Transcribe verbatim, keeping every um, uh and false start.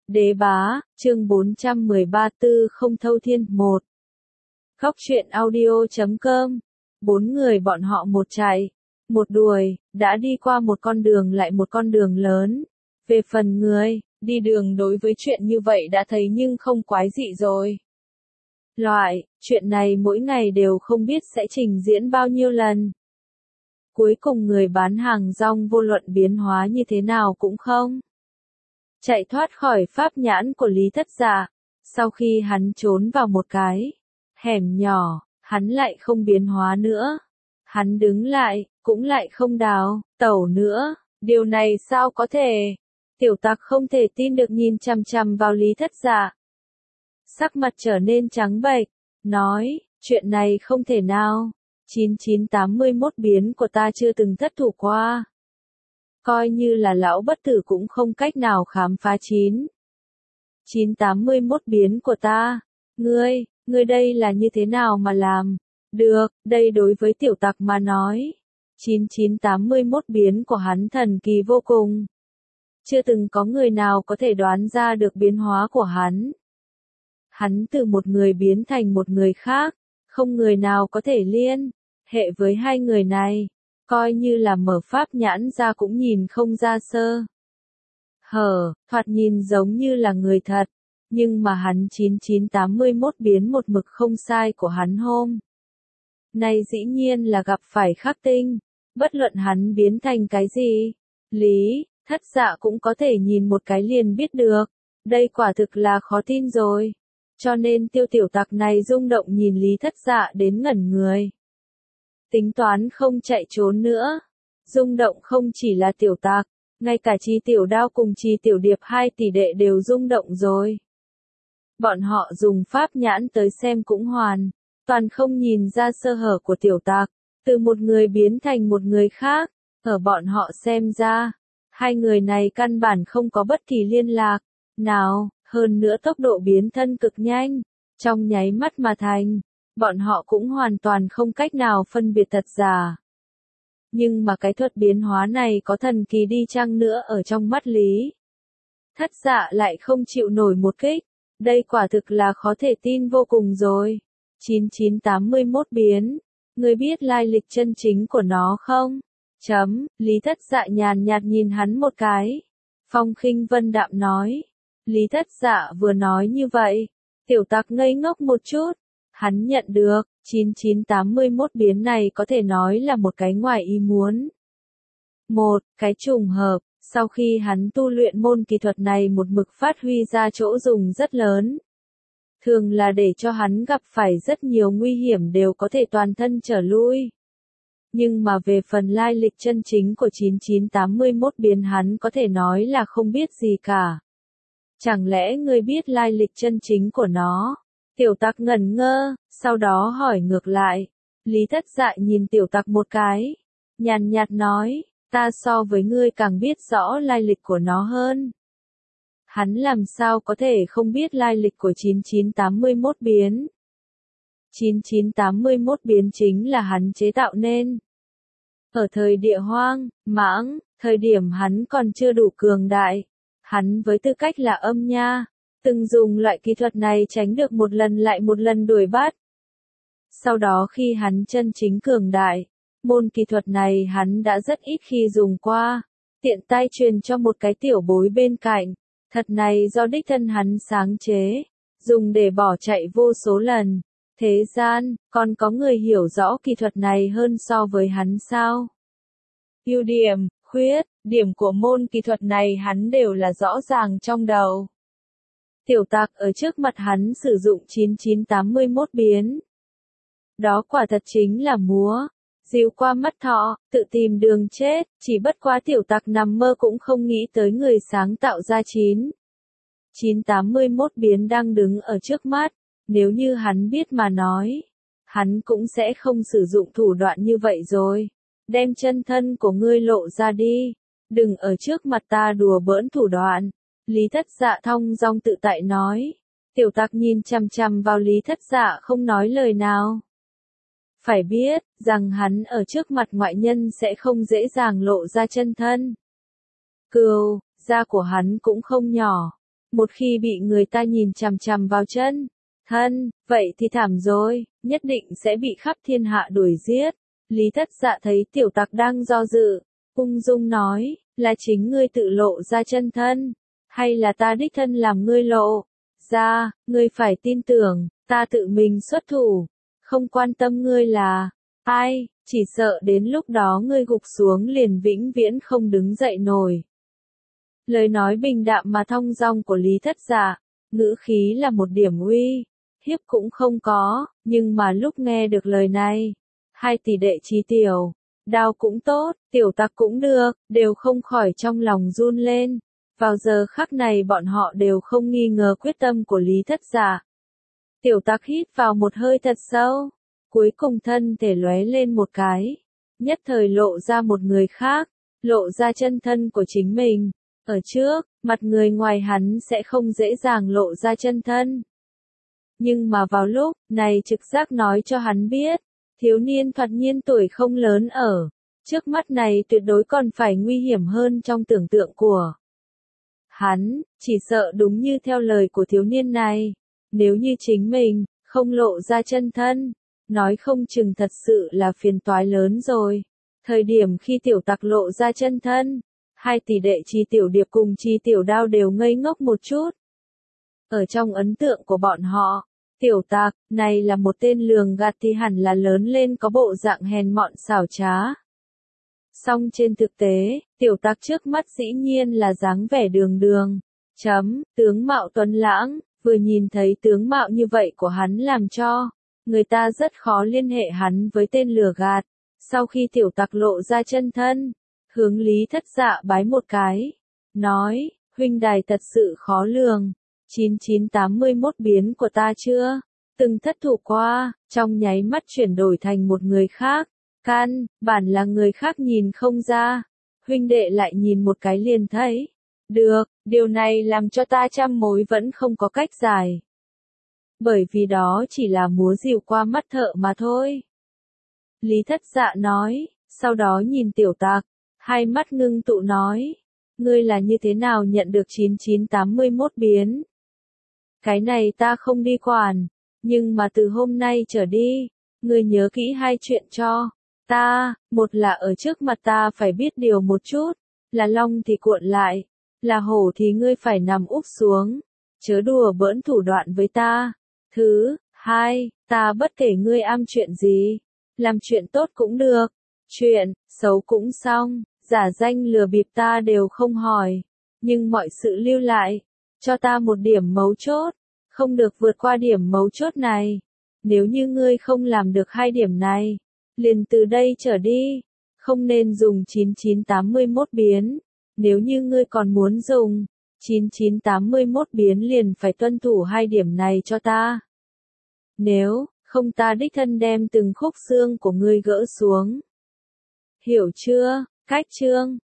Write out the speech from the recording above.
Đế bá, chương bốn trăm mười ba Tư không thâu thiên, một. Khóc chuyện audio chấm com. Bốn người bọn họ một chạy, một đuổi, đã đi qua một con đường lại một con đường lớn. Về phần người, đi đường đối với chuyện như vậy đã thấy nhưng không quái dị rồi. Loại, chuyện này mỗi ngày đều không biết sẽ trình diễn bao nhiêu lần. Cuối cùng người bán hàng rong vô luận biến hóa như thế nào cũng không chạy thoát khỏi pháp nhãn của Lý Thất Dạ. Sau khi hắn trốn vào một cái hẻm nhỏ, hắn lại không biến hóa nữa. Hắn đứng lại, cũng lại không đào tẩu nữa. Điều này sao có thể? Tiểu Tặc không thể tin được nhìn chằm chằm vào Lý Thất Dạ. Sắc mặt trở nên trắng bệch, nói, chuyện này không thể nào. chín chín tám mốt biến của ta chưa từng thất thủ qua. Coi như là lão bất tử cũng không cách nào khám phá chín chín tám mốt biến của ta. Ngươi, ngươi đây là như thế nào mà làm? Được, đây đối với Tiểu Tặc mà nói. chín chín tám mốt biến của hắn thần kỳ vô cùng. Chưa từng có người nào có thể đoán ra được biến hóa của hắn. Hắn từ một người biến thành một người khác, không người nào có thể liên hệ với hai người này. Coi như là mở pháp nhãn ra cũng nhìn không ra sơ hở, thoạt nhìn giống như là người thật, nhưng mà hắn chín chín tám mốt biến một mực không sai của hắn hôm nay dĩ nhiên là gặp phải khắc tinh, bất luận hắn biến thành cái gì, Lý Thất Dạ cũng có thể nhìn một cái liền biết được, đây quả thực là khó tin rồi, cho nên Tiêu Tiểu Tặc này rung động nhìn Lý Thất Dạ đến ngẩn người. Tính toán không chạy trốn nữa. Rung động không chỉ là Tiểu Tặc, ngay cả Chi Tiểu Đao cùng Chi Tiểu Điệp hai tỷ đệ đều rung động rồi. Bọn họ dùng pháp nhãn tới xem cũng hoàn, toàn không nhìn ra sơ hở của Tiểu Tặc, từ một người biến thành một người khác, ở bọn họ xem ra, hai người này căn bản không có bất kỳ liên lạc nào, hơn nữa tốc độ biến thân cực nhanh, trong nháy mắt mà thành. Bọn họ cũng hoàn toàn không cách nào phân biệt thật giả. Nhưng mà cái thuật biến hóa này có thần kỳ đi chăng nữa ở trong mắt Lý Thất Dạ lại không chịu nổi một kích. Đây quả thực là khó thể tin vô cùng rồi. chín chín tám mốt biến. Ngươi biết lai lịch chân chính của nó không? Chấm, Lý Thất Dạ nhàn nhạt nhìn hắn một cái. Phong khinh vân đạm nói. Lý Thất Dạ vừa nói như vậy. Tiểu Tặc ngây ngốc một chút. Hắn nhận được, chín chín tám mốt biến này có thể nói là một cái ngoài ý muốn. Một, cái trùng hợp, sau khi hắn tu luyện môn kỳ thuật này một mực phát huy ra chỗ dùng rất lớn. Thường là để cho hắn gặp phải rất nhiều nguy hiểm đều có thể toàn thân trở lui. Nhưng mà về phần lai lịch chân chính của chín chín tám mốt biến hắn có thể nói là không biết gì cả. Chẳng lẽ ngươi biết lai lịch chân chính của nó? Tiểu Tặc ngẩn ngơ, sau đó hỏi ngược lại. Lý Thất Dạ nhìn Tiểu Tặc một cái, nhàn nhạt nói, ta so với ngươi càng biết rõ lai lịch của nó hơn. Hắn làm sao có thể không biết lai lịch của chín chín tám mốt biến. chín chín tám mốt biến chính là hắn chế tạo nên. Ở thời địa hoang, mãng, thời điểm hắn còn chưa đủ cường đại, hắn với tư cách là âm nha. Từng dùng loại kỹ thuật này tránh được một lần lại một lần đuổi bắt. Sau đó khi hắn chân chính cường đại, môn kỹ thuật này hắn đã rất ít khi dùng qua, tiện tay truyền cho một cái tiểu bối bên cạnh, thật này do đích thân hắn sáng chế, dùng để bỏ chạy vô số lần. Thế gian, còn có người hiểu rõ kỹ thuật này hơn so với hắn sao? Ưu điểm, khuyết, điểm của môn kỹ thuật này hắn đều là rõ ràng trong đầu. Tiểu Tặc ở trước mặt hắn sử dụng chín chín tám mốt biến. Đó quả thật chính là múa, dìu qua mắt thỏ, tự tìm đường chết, chỉ bất quá Tiểu Tặc nằm mơ cũng không nghĩ tới người sáng tạo ra chín chín tám mốt biến đang đứng ở trước mắt, nếu như hắn biết mà nói, hắn cũng sẽ không sử dụng thủ đoạn như vậy rồi. Đem chân thân của ngươi lộ ra đi, đừng ở trước mặt ta đùa bỡn thủ đoạn. Lý Thất Dạ thong dong tự tại nói. Tiểu Tặc nhìn chằm chằm vào Lý Thất Dạ không nói lời nào. Phải biết, rằng hắn ở trước mặt ngoại nhân sẽ không dễ dàng lộ ra chân thân. Cừu, da của hắn cũng không nhỏ. một khi bị người ta nhìn chằm chằm vào chân thân, vậy thì thảm rồi, nhất định sẽ bị khắp thiên hạ đuổi giết. Lý Thất Dạ thấy tiểu tặc đang do dự, ung dung nói, là chính ngươi tự lộ ra chân thân, hay là ta đích thân làm ngươi lộ ra, ngươi phải tin tưởng, ta tự mình xuất thủ, không quan tâm ngươi là ai, chỉ sợ đến lúc đó ngươi gục xuống liền vĩnh viễn không đứng dậy nổi. Lời nói bình đạm mà thong dong của Lý Thất Dạ, ngữ khí là một điểm uy hiếp cũng không có, nhưng mà lúc nghe được lời này, hai tỷ đệ Trí Tiểu, Đao cũng tốt, Tiểu Tặc cũng được, đều không khỏi trong lòng run lên. Vào giờ khắc này bọn họ đều không nghi ngờ quyết tâm của Lý Thất Dạ. Tiểu Tặc hít vào một hơi thật sâu, cuối cùng thân thể lóe lên một cái, nhất thời lộ ra một người khác, lộ ra chân thân của chính mình. Ở trước, mặt người ngoài hắn sẽ không dễ dàng lộ ra chân thân. Nhưng mà vào lúc này trực giác nói cho hắn biết, thiếu niên thoạt nhiên tuổi không lớn ở trước mắt này tuyệt đối còn phải nguy hiểm hơn trong tưởng tượng của hắn, chỉ sợ đúng như theo lời của thiếu niên này, nếu như chính mình không lộ ra chân thân, nói không chừng thật sự là phiền toái lớn rồi. Thời điểm khi Tiểu Tặc lộ ra chân thân, hai tỷ đệ Trí Tiểu Điệp cùng Trí Tiểu Đao đều ngây ngốc một chút. Ở trong ấn tượng của bọn họ, Tiểu Tặc này là một tên lường gạt thì hẳn là lớn lên có bộ dạng hèn mọn xảo trá. Song trên thực tế, Tiểu Tặc trước mắt dĩ nhiên là dáng vẻ đường đường, chấm, tướng mạo tuấn lãng, vừa nhìn thấy tướng mạo như vậy của hắn làm cho người ta rất khó liên hệ hắn với tên lừa gạt. Sau khi Tiểu Tặc lộ ra chân thân, hướng Lý Thất Dạ bái một cái, nói, huynh đài thật sự khó lường, chín chín tám mươi mốt biến của ta chưa từng thất thủ qua, trong nháy mắt chuyển đổi thành một người khác, căn bản là người khác nhìn không ra, huynh đệ lại nhìn một cái liền thấy. Được, điều này làm cho ta trăm mối vẫn không có cách giải. Bởi vì đó chỉ là múa rìu qua mắt thợ mà thôi. Lý Thất Dạ nói, sau đó nhìn Tiểu Tặc, hai mắt ngưng tụ nói, ngươi là như thế nào nhận được chín chín tám mươi mốt biến? Cái này ta không đi quản, nhưng mà từ hôm nay trở đi, ngươi nhớ kỹ hai chuyện cho ta, một là ở trước mặt ta phải biết điều một chút, là long thì cuộn lại, là hổ thì ngươi phải nằm úp xuống, chớ đùa bỡn thủ đoạn với ta. Thứ hai, ta bất kể ngươi am chuyện gì, làm chuyện tốt cũng được, chuyện xấu cũng xong, giả danh lừa bịp ta đều không hỏi, nhưng mọi sự lưu lại, cho ta một điểm mấu chốt, không được vượt qua điểm mấu chốt này. Nếu như ngươi không làm được hai điểm này, liền từ đây trở đi, không nên dùng chín chín tám mươi mốt biến. Nếu như ngươi còn muốn dùng chín chín tám mươi mốt biến liền phải tuân thủ hai điểm này cho ta. Nếu không ta đích thân đem từng khúc xương của ngươi gỡ xuống. Hiểu chưa? Cách chương